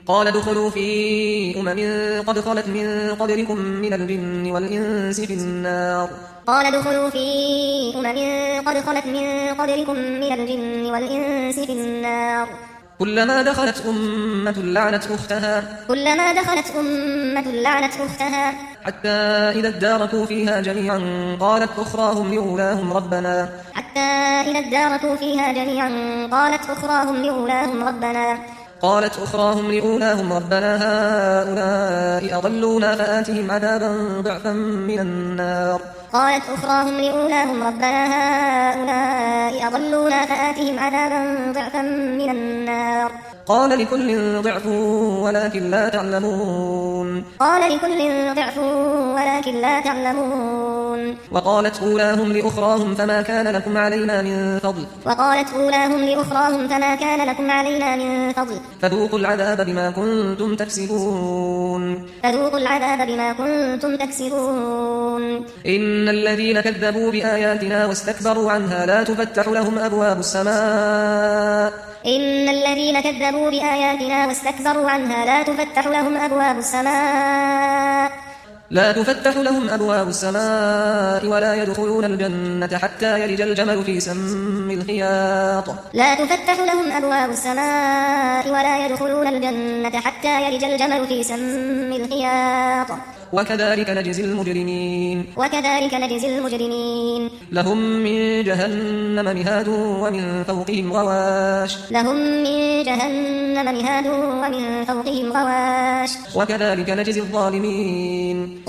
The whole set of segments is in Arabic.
قال ادخلوا في قد خلت من قبلكم من الجن والإنس في النار قال ادخلوا في قد خلت من قبلكم من الجن والإنس في النار كلما دخلت أمة لعنت أختها حتى إذا اداركوا فيها جميعا قالت أخراهم لأولاهم ربنا هؤلاء أضلونا فآتهم عذابا ضعفا من النار قال لكل ضعف ولكن لا تعلمون وقالت أولاهم لأخراهم فما كان لكم علينا من فضل فذوقوا العذاب بما كنتم تكسبون إن الذين كذبوا بآياتنا واستكبروا عنها لا تفتح لهم أبواب السماء ولا يدخلون الجنة حتى يلج الجمل في سم الخياط وكذلك نجزي المجرمين لهم من جهنم مهاد ومن فوقهم غواش وكذلك نجزي الظالمين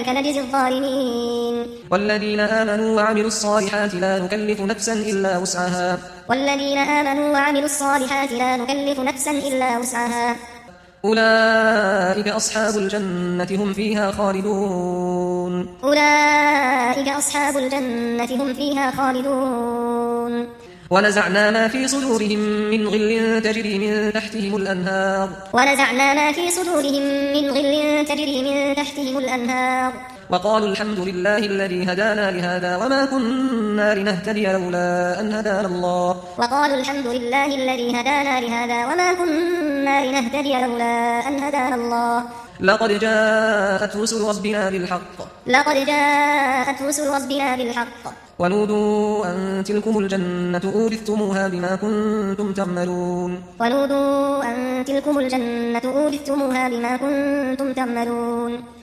والذين آمنوا وعملوا الصالحات لا نكلف نفسا إلا وسعها أولئك أصحاب الجنة هم فيها خالدون ونزعنا ما في صدورهم من غل تجري من تحتهم الأنهار وقالوا الحمد لله الذي هدانا لهذا وما كنا لنهتدي لولا أن هدانا الله لقد جاءت رسل ربنا بالحق ونودوا أن تلكم الجنة أورثتموها بما كنتم تعملون